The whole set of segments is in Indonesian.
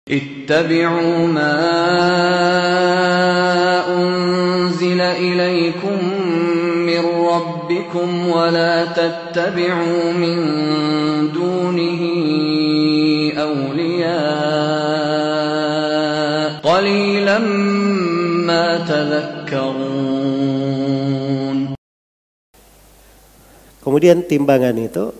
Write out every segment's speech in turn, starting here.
اتبعوا ما أنزل إليكم من ربكم ولا تتبعوا من دونه أولياء قليلا ما تذكرون. Kemudian timbangan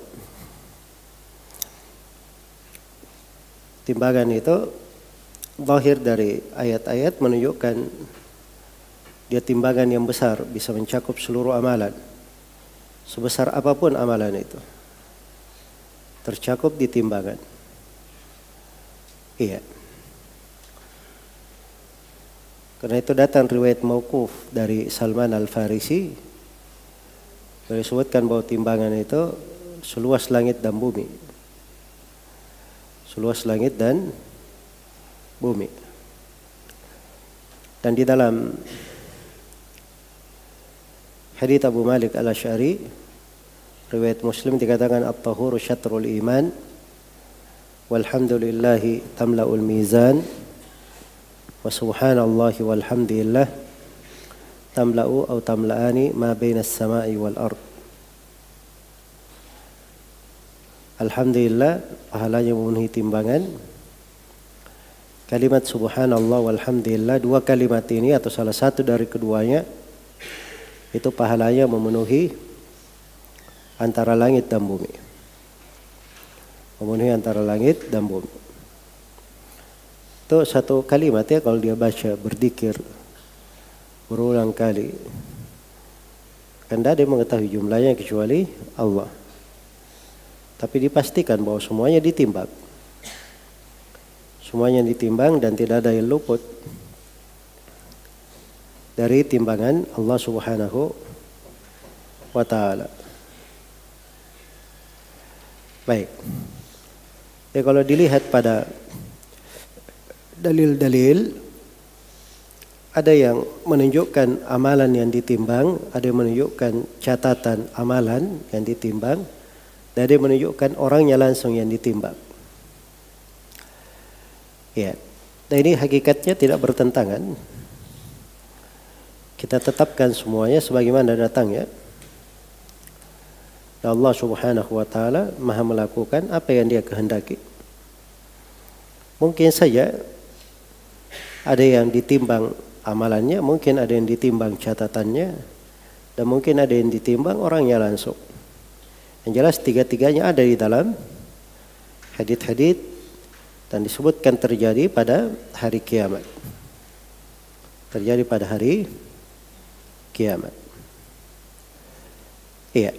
itu zahir dari ayat-ayat menunjukkan dia timbangan yang besar, bisa mencakup seluruh amalan. Sebesar apapun amalan itu tercakup di timbangan. Iya. Karena itu datang riwayat mauquf dari Salman Al-Farisi, disebutkan bahwa timbangan itu seluas langit dan bumi. Seluas langit dan bumi. Dan di dalam hadits Abu Malik Al-Asy'ari, riwayat Muslim, dikatakan at-tahuru syatrul iman walhamdulillahi tamla'ul mizan wa subhanallahi walhamdulillah tamla'u atau tamla'ani ma bainas sama'i wal ard. Alhamdulillah pahalanya memenuhi timbangan. Kalimat subhanallah walhamdulillah, dua kalimat ini atau salah satu dari keduanya itu pahalanya memenuhi antara langit dan bumi. Memenuhi antara langit dan bumi. Itu satu kalimat ya, kalau dia baca berzikir berulang kali, kan tidak ada yang mengetahui jumlahnya kecuali Allah. Tapi dipastikan bahwa semuanya ditimbang. Semuanya ditimbang dan tidak ada yang luput dari timbangan Allah Subhanahu wa ta'ala. Baik. Ya, kalau dilihat pada dalil-dalil, ada yang menunjukkan amalan yang ditimbang, ada yang menunjukkan catatan amalan yang ditimbang, dan ada yang menunjukkan orangnya langsung yang ditimbang. Ya, nah ini hakikatnya tidak bertentangan. Kita tetapkan semuanya sebagaimana datangnya. Dan Allah Subhanahu wa ta'ala maha melakukan apa yang dia kehendaki. Mungkin saja ada yang ditimbang amalannya, mungkin ada yang ditimbang catatannya, dan mungkin ada yang ditimbang orangnya langsung. Yang jelas tiga-tiganya ada di dalam hadits-hadits dan disebutkan terjadi pada hari kiamat. Terjadi pada hari kiamat. Iya.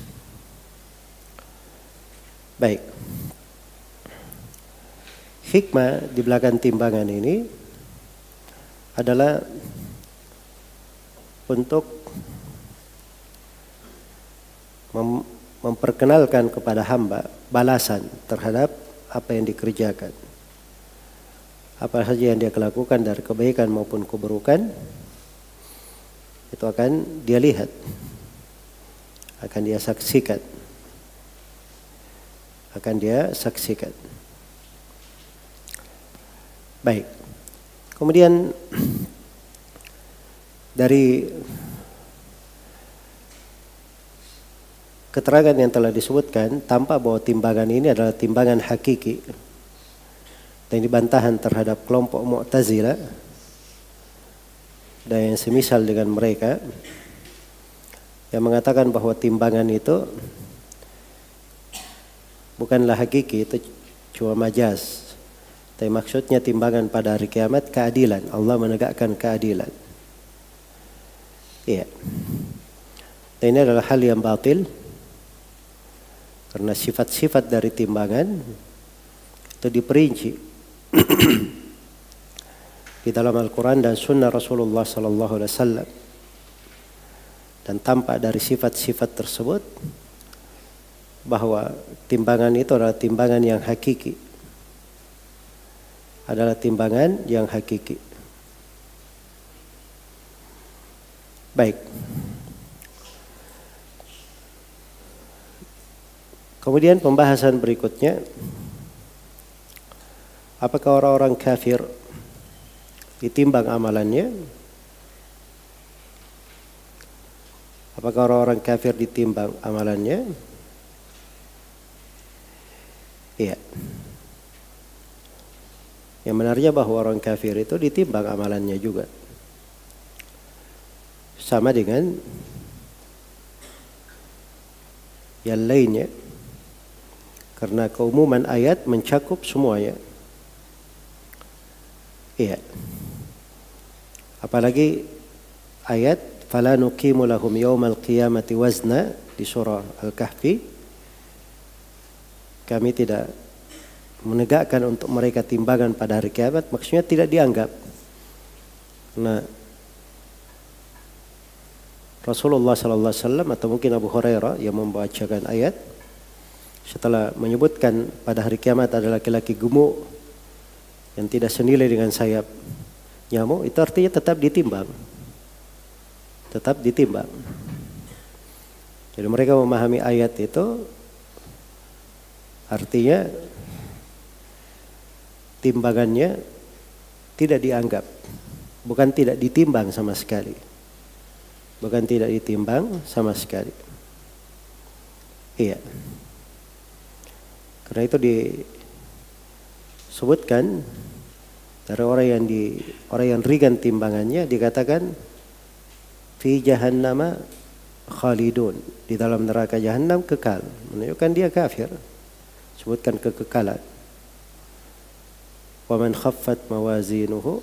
Baik. Hikmah di belakang timbangan ini adalah untuk memperkenalkan kepada hamba balasan terhadap apa yang dikerjakan. Apa saja yang dia lakukan dari kebaikan maupun keburukan, itu akan dia lihat, akan dia saksikan. Akan dia saksikan. Baik. Kemudian dari keterangan yang telah disebutkan, tampak bahwa timbangan ini adalah timbangan hakiki. Dan ini bantahan terhadap kelompok Mu'tazilah dan yang semisal dengan mereka yang mengatakan bahwa timbangan itu bukanlah hakiki, itu cuma majaz. Tapi maksudnya timbangan pada hari kiamat keadilan. Allah menegakkan keadilan. Iya. Dan ini adalah hal yang batil. Karena sifat-sifat dari timbangan itu diperinci di dalam Al-Quran dan Sunnah Rasulullah Sallallahu Alaihi Wasallam. Dan tampak dari sifat-sifat tersebut bahwa timbangan itu adalah timbangan yang hakiki. Adalah timbangan yang hakiki. Baik. Kemudian pembahasan berikutnya, Apakah orang-orang kafir ditimbang amalannya? Apakah orang-orang kafir ditimbang amalannya? Iya. Yang benarnya bahwa orang kafir itu ditimbang amalannya juga. Sama dengan yang lainnya. Karena keumuman ayat mencakup semuanya. Iya. Apalagi ayat fala nuqimu lahum yaumal qiyamati wazna di surah Al-Kahfi, kami tidak menegakkan untuk mereka timbangan pada hari kiamat, maksudnya tidak dianggap. Nah, Rasulullah sallallahu alaihi wasallam atau mungkin Abu Hurairah yang membacakan ayat setelah menyebutkan pada hari kiamat ada laki-laki gemuk yang tidak senilai dengan sayap nyamuk, itu artinya tetap ditimbang. Tetap ditimbang. Jadi mereka memahami ayat itu artinya timbangannya tidak dianggap, bukan tidak ditimbang sama sekali. Bukan tidak ditimbang sama sekali. Iya. Karena itu disebutkan dari orang yang ringan timbangannya dikatakan fi jahannama khalidun, di dalam neraka jahannam kekal, menunjukkan dia kafir. Sebutkan kekekalan. Wa man khaffat mawazinuhu,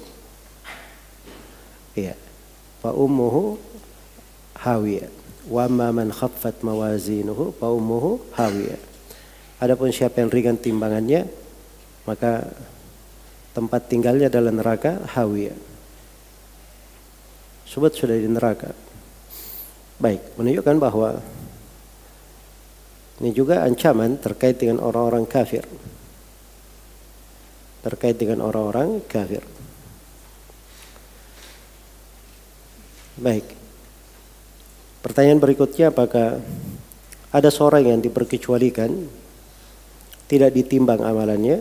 iya, fa ummuhu hawiyah. Wa ma man khaffat mawazinuhu fa ummuhu hawiyah. Adapun siapa yang ringan timbangannya, maka tempat tinggalnya adalah neraka hawiyah. Sebut sudah di neraka. Baik, menunjukkan bahwa ini juga ancaman terkait dengan orang-orang kafir. Terkait dengan orang-orang kafir. Baik. Pertanyaan berikutnya, apakah ada seorang yang diperkecualikan, tidak ditimbang amalannya?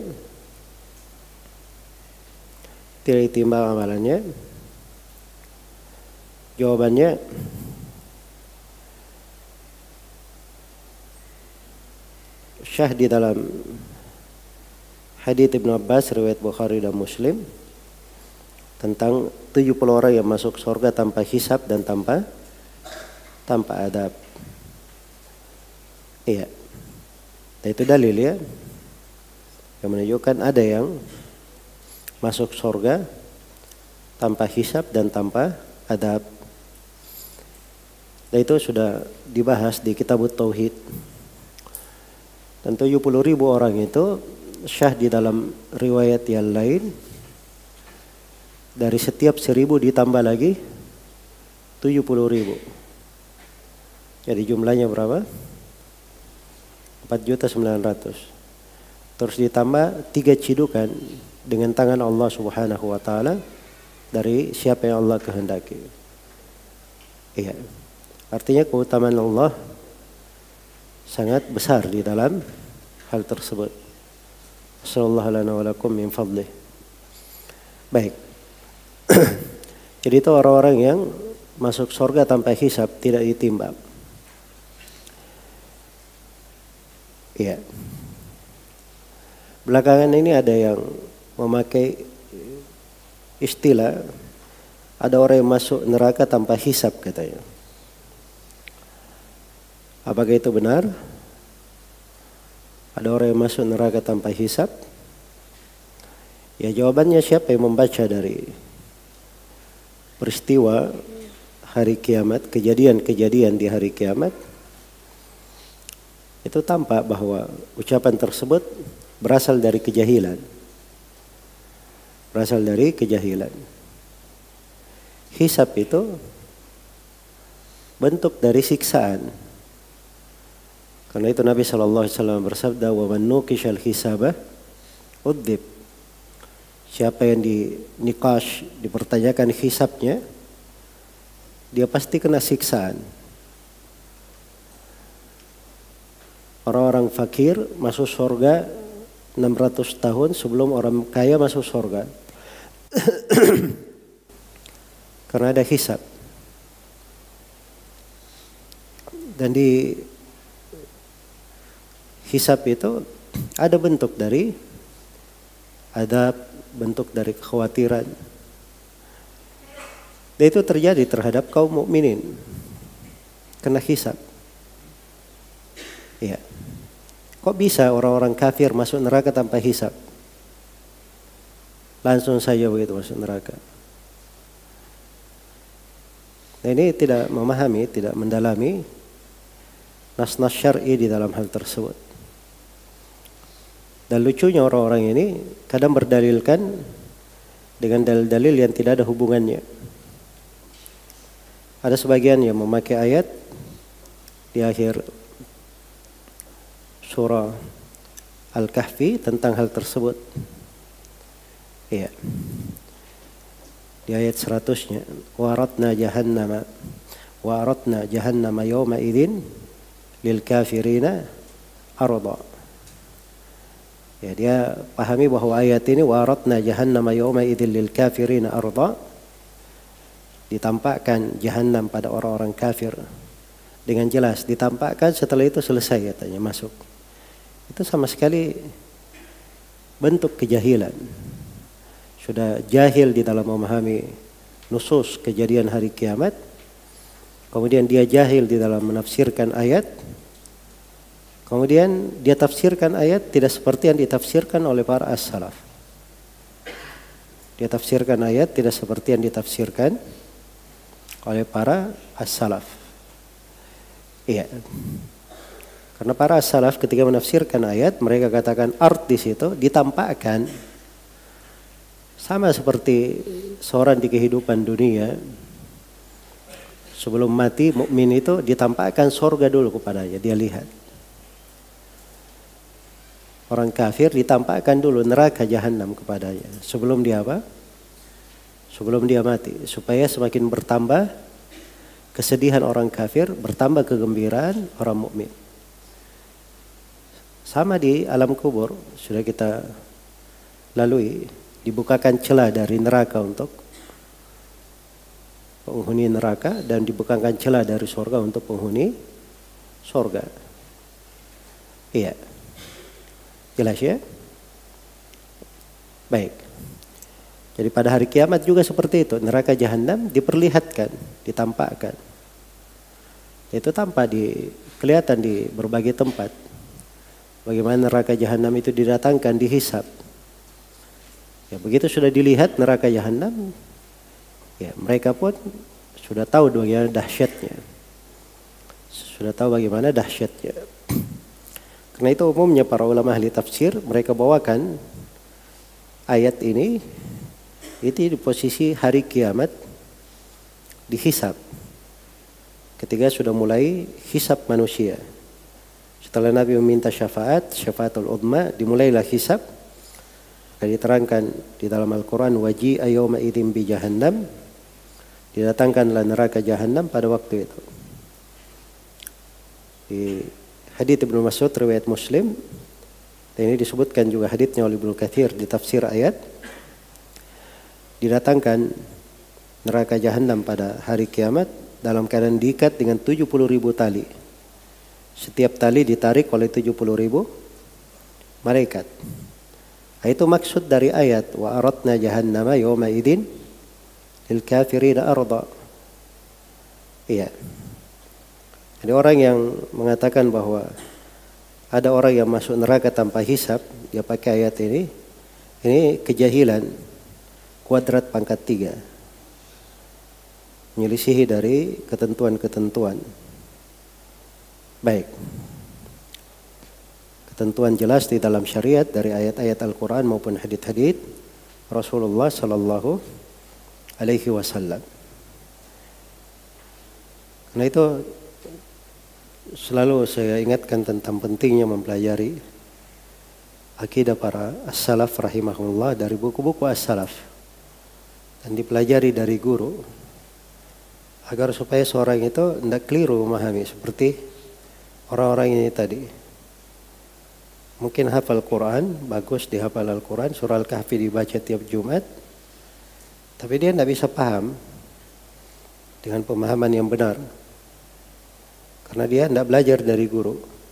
Tidak ditimbang amalannya? Jawabannya, syah di dalam hadits Ibnu Abbas riwayat Bukhari dan Muslim tentang 70 orang yang masuk surga tanpa hisab dan tanpa adab. Iya. Dan itu dalil ya, yang menunjukkan ada yang masuk surga tanpa hisab dan tanpa adab. Dan itu sudah dibahas di Kitabut Tauhid. Dan 70.000 orang itu syah di dalam riwayat yang lain, dari setiap 1.000 ditambah lagi 70.000. Jadi jumlahnya berapa? 4.900.000. Terus ditambah 3 cidukan dengan tangan Allah Subhanahu wa taala dari siapa yang Allah kehendaki. Iya. Artinya keutamaan Allah sangat besar di dalam hal tersebut. Sallallahu lana wa lakum min fadlih. Baik. Jadi itu orang-orang yang masuk surga tanpa hisab, tidak ditimbang. Iya. Belakangan ini ada yang memakai istilah ada orang yang masuk neraka tanpa hisab katanya. Apakah itu benar? Ada orang yang masuk neraka tanpa hisab? Ya, jawabannya siapa yang membaca dari peristiwa hari kiamat, kejadian-kejadian di hari kiamat, itu tampak bahwa ucapan tersebut berasal dari kejahilan. Berasal dari kejahilan. Hisab itu bentuk dari siksaan. Karena itu Nabi SAW bersabda, wa man nuqishal hisabah udzib. Siapa yang dinikash, dipertanyakan hisabnya, dia pasti kena siksaan. Orang-orang fakir masuk surga 600 tahun sebelum orang kaya masuk surga. Karena ada hisab. Dan di hisab itu ada bentuk dari adab, bentuk dari kekhawatiran. Dan itu terjadi terhadap kaum mukminin kena hisab. Ya. Kok bisa orang-orang kafir masuk neraka tanpa hisab? Langsung saja begitu masuk neraka. Nah, ini tidak memahami, tidak mendalami nas-nas syar'i di dalam hal tersebut. Dan lucunya orang-orang ini kadang berdalilkan dengan dalil-dalil yang tidak ada hubungannya. Ada sebagian yang memakai ayat di akhir surah Al-Kahfi tentang hal tersebut. Iya. Di ayat 100-nya, wa aradna jahannama yawma idzin lil kafirina arda. Ya, dia pahami bahwa ayat ini wa aradna jahannama yawma idzin lil kafirina arda, ditampakkan jahannam pada orang-orang kafir dengan jelas, ditampakkan, setelah itu selesai katanya masuk. Itu sama sekali bentuk kejahilan. Sudah jahil di dalam memahami nusus kejadian hari kiamat. Kemudian dia jahil di dalam menafsirkan ayat. Kemudian dia tafsirkan ayat tidak seperti yang ditafsirkan oleh para as-salaf. Dia tafsirkan ayat tidak seperti yang ditafsirkan oleh para as-salaf. Iya. Karena para as-salaf ketika menafsirkan ayat, mereka katakan art di situ ditampakkan sama seperti seorang di kehidupan dunia. Sebelum mati, mukmin itu ditampakkan surga dulu kepadanya, dia lihat. Orang kafir ditampakkan dulu neraka jahanam kepadanya sebelum dia apa? Sebelum dia mati, supaya semakin bertambah kesedihan orang kafir, bertambah kegembiraan orang mukmin. Sama di alam kubur, sudah kita lalui, dibukakan celah dari neraka untuk penghuni neraka dan dibukakan celah dari surga untuk penghuni surga. Iya. Jelas ya? Baik. Jadi pada hari kiamat juga seperti itu. Neraka jahanam diperlihatkan, ditampakkan. Itu tampak kelihatan di berbagai tempat. Bagaimana neraka jahanam itu didatangkan, dihisab. Ya, begitu sudah dilihat neraka jahanam, ya mereka pun sudah tahu bagaimana dahsyatnya. Sudah tahu bagaimana dahsyatnya. Karena itu umumnya para ulama ahli tafsir mereka bawakan ayat ini itu di posisi hari kiamat dihisab. Ketika sudah mulai hisab manusia. Setelah Nabi meminta syafaatul udma, dimulailah hisab. Dan diterangkan di dalam Al-Quran, waji'a yawma idzin bi jahannam, didatangkanlah neraka jahanam pada waktu itu. Di hadits Ibnu Mas'ud riwayat Muslim, dan ini disebutkan juga haditsnya oleh Ibnu Katsir di tafsir ayat, didatangkan neraka jahanam pada hari kiamat dalam keadaan diikat dengan 70.000 tali. Setiap tali ditarik oleh 70.000 malaikat. Itu maksud dari ayat wa aradna jahannama yawma idzin lil kafirina arda. Iya. Ada orang yang mengatakan bahwa ada orang yang masuk neraka tanpa hisab, dia pakai ayat ini kejahilan kuadrat pangkat 3. Menyelisihi dari ketentuan-ketentuan. Baik. Ketentuan jelas di dalam syariat dari ayat-ayat Al-Quran maupun hadits-hadits Rasulullah Sallallahu Alaihi Wasallam. Karena itu selalu saya ingatkan tentang pentingnya mempelajari akidah para as-salaf rahimahullah dari buku-buku as-salaf dan dipelajari dari guru agar supaya seorang itu tidak keliru memahami seperti orang-orang ini tadi. mungkin hafal Quran, bagus dihafal Al-Quran, surah Al-Kahfi dibaca tiap Jumat, tapi dia tidak bisa paham dengan pemahaman yang benar. Karena dia tidak belajar dari guru.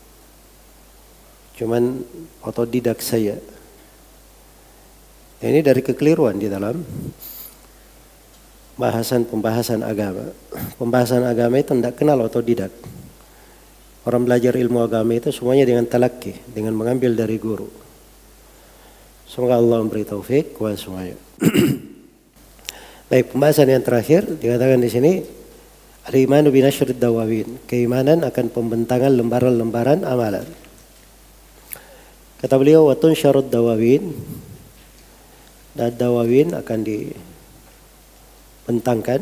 Cuman otodidak saya. Ini dari kekeliruan di dalam pembahasan agama. Pembahasan agama itu tidak kenal otodidak. Orang belajar ilmu agama itu semuanya dengan talaki, dengan mengambil dari guru. Semoga Allah memberi taufik kepada semuanya. Baik, pembahasan yang terakhir dikatakan di sini al-imanu bi nasyrid dawawin, keimanan akan pembentangan lembaran-lembaran amalan. Kata beliau, wa tunsyarud dawawin, dan dawawin akan dibentangkan.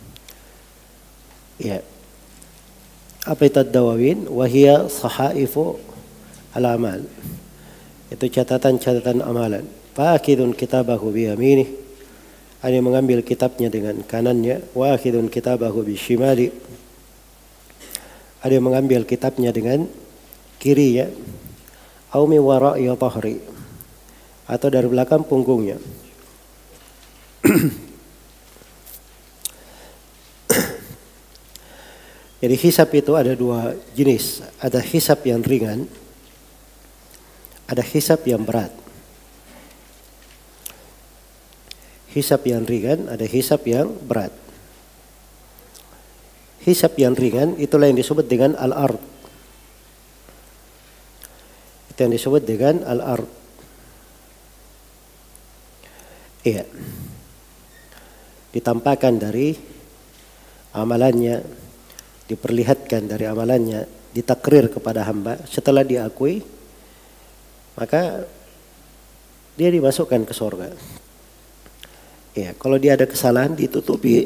Ya. Apa itu dawawin? Wahia sahaifu al-amal. Itu catatan-catatan amalan. Fa'akhidun kitabahu biyaminih. Ada yang mengambil kitabnya dengan kanannya. Wa'akhidun kitabahu bishimali. Ada yang mengambil kitabnya dengan kirinya. Au min wara'i dhahri. Atau dari belakang punggungnya. Jadi hisab itu ada dua jenis. Ada hisab yang ringan, ada hisab yang berat. Hisab yang ringan, ada hisab yang berat. Hisab yang ringan itulah yang disebut dengan al-ard. Itu yang disebut dengan al-ard. Iya. Ditampakkan dari amalannya, diperlihatkan dari amalannya, ditakrir kepada hamba. Setelah diakui, maka dia dimasukkan ke surga. Ya, kalau dia ada kesalahan ditutupi,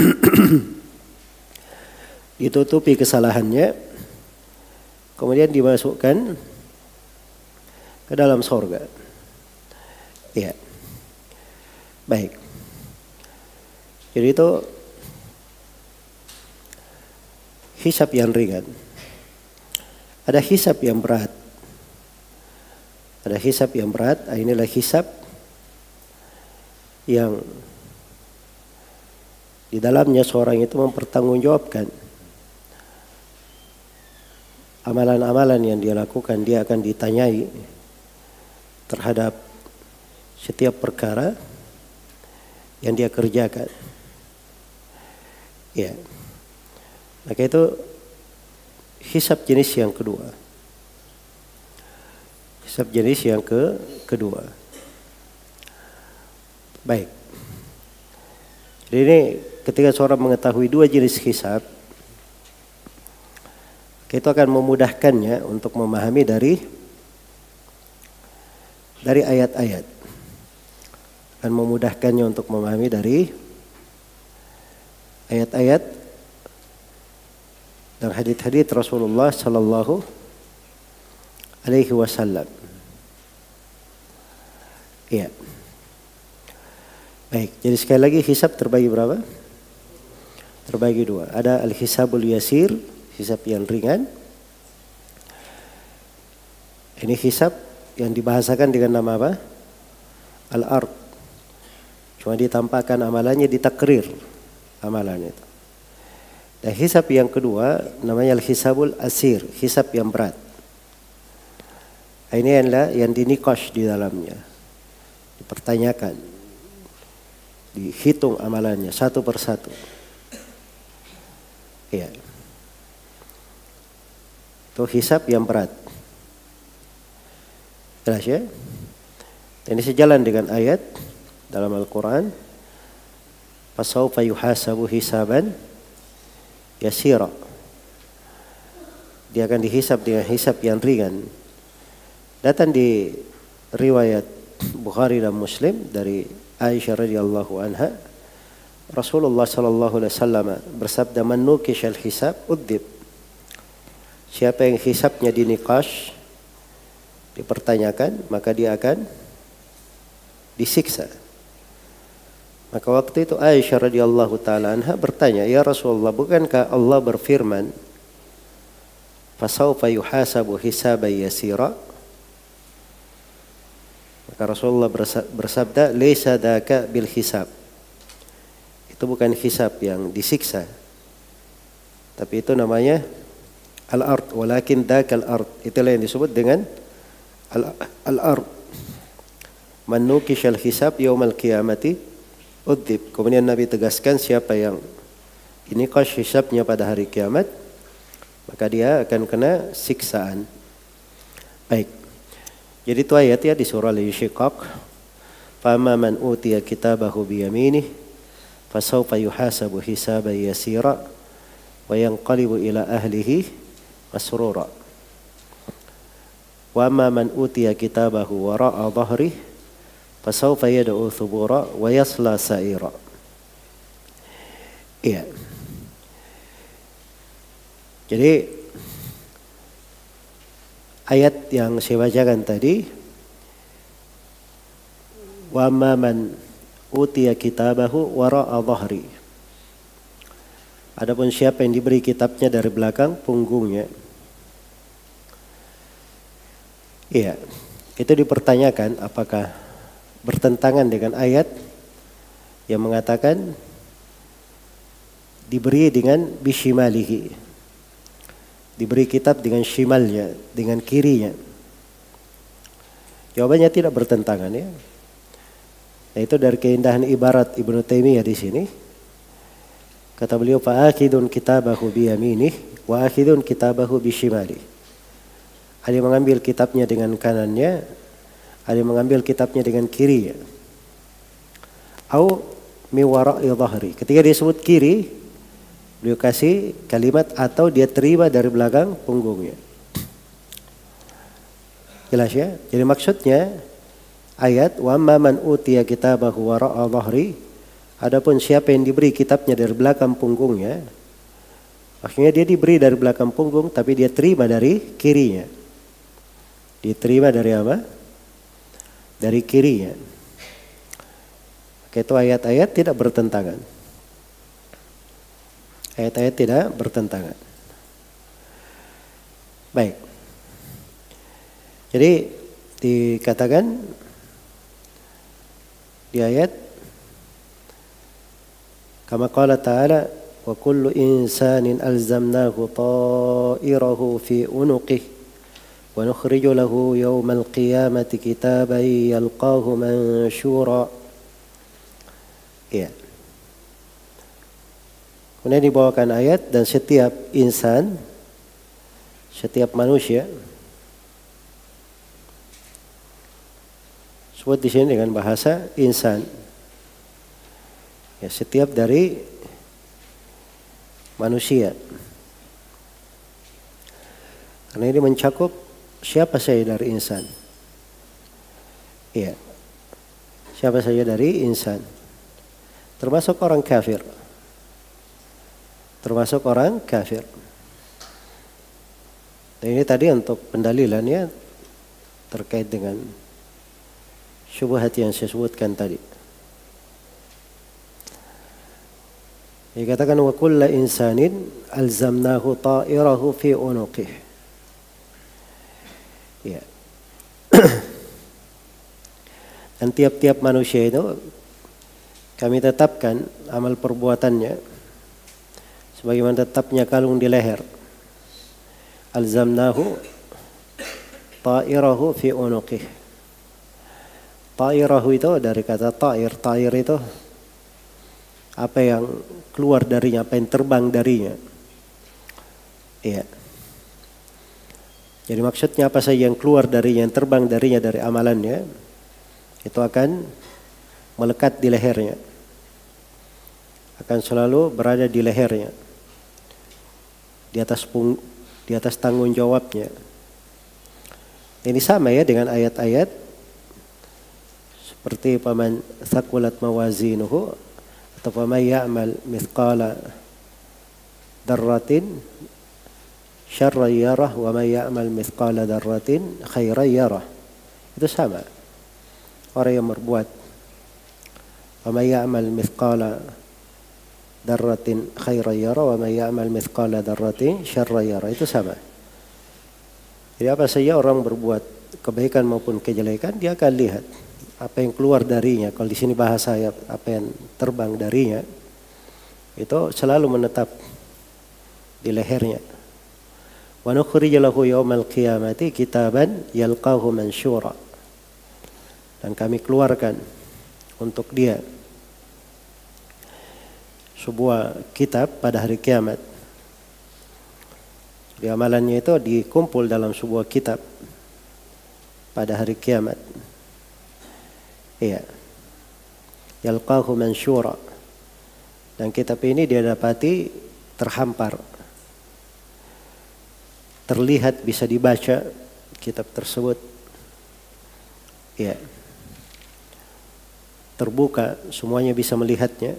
ditutupi kesalahannya, kemudian dimasukkan ke dalam surga. Ya, baik. Jadi itu hisab yang ringan. Ada hisab yang berat. Ada hisab yang berat. Inilah hisab yang di dalamnya seorang itu mempertanggungjawabkan amalan-amalan yang dia lakukan. Dia akan ditanyai terhadap setiap perkara yang dia kerjakan. Ya. Maka itu hisab jenis yang kedua. Hisab jenis yang kedua. Baik. Jadi ini ketika seorang mengetahui dua jenis hisab, itu akan memudahkannya untuk memahami dari ayat-ayat. Akan memudahkannya untuk memahami dari ayat-ayat dan hadits-hadits Rasulullah sallallahu alaihi wasallam. Iya. Baik, jadi sekali lagi hisab terbagi berapa? Terbagi dua. Ada al-hisabul yasir, hisab yang ringan. Ini hisab yang dibahasakan dengan nama apa? Al-ard. Cuma ditampakkan amalannya, ditakrir amalannya itu. Dan hisab yang kedua namanya al-hisabul asir, hisab yang berat. Ini adalah yang dinikosh di dalamnya. Dipertanyakan. Dihitung amalannya satu persatu. Ya. Itu hisab yang berat. Jelas ya? Ini sejalan dengan ayat dalam Al-Quran. Fasawfa yuhasabu hisaban yasira. Dia akan dihisab dengan hisab yang ringan. Datang di riwayat Bukhari dan Muslim dari Aisyah radhiyallahu anha, Rasulullah sallallahu alaihi wasallam bersabda, "Man nukishal hisab udzib." Siapa yang hisabnya dinikash, dipertanyakan, maka dia akan disiksa. Maka waktu itu Aisyah radhiyallahu taala anha bertanya, "Ya Rasulullah, bukankah Allah berfirman, fasawfa yuhasabu hisaban yasira?" Maka Rasulullah bersabda, "Laisa daka bil hisab." Itu bukan hisab yang disiksa. Tapi itu namanya al-ard, walakin dakal ard. Itulah yang disebut dengan al-ard. Man nukishal hisab yaumal qiyamati udzib. Kemudian Nabi tegaskan siapa yang nikash hisabnya pada hari kiamat, maka dia akan kena siksaan. Baik. Jadi itu ayat ya di surah Al-Insyiqaq. Fama man utiya kitabahu biyaminih fasawfa yuhasabu hisaban yasira wa yanqalibu ila ahlihi masrura. Wa amma man utiya kitabahu wara'a dhahrihi fasawfa yad'u thubura wa yasla sa'ira. Iya. Jadi ayat yang saya bacakan tadi, wa amma man utiya kitabahu wara'a dhahri. Adapun siapa yang diberi kitabnya dari belakang punggungnya. Iya, itu dipertanyakan apakah bertentangan dengan ayat yang mengatakan diberi dengan bishimalihi. Diberi kitab dengan shimalnya, dengan kirinya. Jawabannya tidak bertentangan ya. Nah, itu dari keindahan ibarat Ibnu Taimiyah di sini. Kata beliau, fa'akhidun kitabahu biyaminih wa akhidun kitabahu bishimali. Ada yang mengambil kitabnya dengan kanannya, ada yang mengambil kitabnya dengan kirinya. Au mi wara'i dhahri. Ketika disebut kiri, beliau kasih kalimat atau dia terima dari belakang punggungnya. Jelas ya? Jadi maksudnya ayat wa amma man utiya kitabahu wara'a dhahri, adapun siapa yang diberi kitabnya dari belakang punggungnya, akhirnya dia diberi dari belakang punggung tapi dia terima dari kirinya. Diterima dari apa? Dari kirinya. Itu ayat-ayat tidak bertentangan. Ayat-ayat tidak bertentangan. Baik. Jadi dikatakan di ayat kama qala ta'ala wa kullu insanin alzamnahu ta'irahu fi unuqihi wa nukhriju lahu yawmal qiyamati kitaban yalqahu mansyura. Ya. Kemudian dibawakan ayat dan setiap insan, setiap manusia sebut di sini dengan bahasa insan. Ya, setiap dari manusia. Karena ini mencakup siapa saja dari insan. Iya. Siapa saja dari insan. Termasuk orang kafir. Termasuk orang kafir. Dan ini tadi untuk pendalilannya terkait dengan syubhat yang saya sebutkan tadi. Dikatakan wa kullu insanin alzamnahu ta'irahu fi unuqihi. Ya. Dan tiap-tiap manusia itu kami tetapkan amal perbuatannya sebagaimana tetapnya kalung di leher. Alzamnahu ta'irahu fi unuqihi. Ta'irahu itu dari kata ta'ir. Ta'ir itu apa yang keluar darinya, apa yang terbang darinya. Iya. Jadi maksudnya apa saja yang keluar darinya, yang terbang darinya dari amalannya, itu akan melekat di lehernya. Akan selalu berada di lehernya. Di atas tanggung jawabnya. Ini sama ya dengan ayat-ayat seperti paman thaqulat mawazinuhu atau faman ya'mal mithqala darratin syarran yarah wa man ya'mal mithqala darratin khairan yarah. Itu sama. Orang yang berbuat faman ya'mal mithqala darratin khairan yarah wa man ya'mal mithqala darratin syarran yarah, itu sama. Jadi apa saja orang berbuat kebaikan maupun kejelekan, dia akan lihat apa yang keluar darinya. Kalau di sini bahasa ya, apa yang terbang darinya itu selalu menetap di lehernya. Wa nukhrij lahu yaumal qiyamati kitaban yalqahu mansyura. Dan kami keluarkan untuk dia sebuah kitab pada hari kiamat. Di amalannya itu dikumpul dalam sebuah kitab pada hari kiamat. Iya. Yalqahu mansyura. Dan kitab ini dia dapati terhampar. Terlihat bisa dibaca kitab tersebut. Iya. Terbuka, semuanya bisa melihatnya.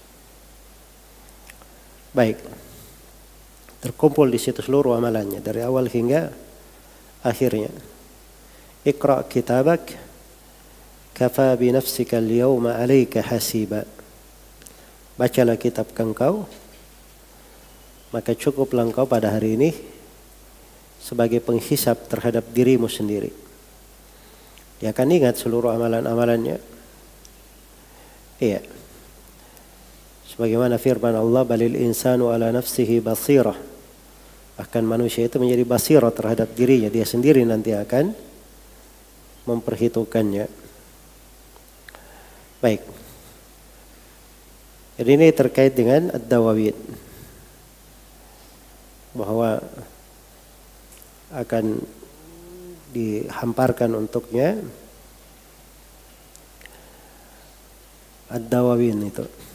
Baik. Terkumpul di situ seluruh amalannya dari awal hingga akhirnya. Iqra' kitabak kafa bi nafsika al-yawma 'alaika hasiba. Bacalah kitab engkau, maka cukuplah engkau pada hari ini sebagai penghisap terhadap dirimu sendiri. Dia akan ingat seluruh amalan-amalannya. Iya. Sebagaimana firman Allah, balil insanu ala nafsihi basirah. Bahkan manusia itu menjadi basirah terhadap dirinya. Dia sendiri nanti akan memperhitungkannya. Baik. Jadi ini terkait dengan ad-dawawin. Bahwa akan dihamparkan untuknya ad-dawawin itu.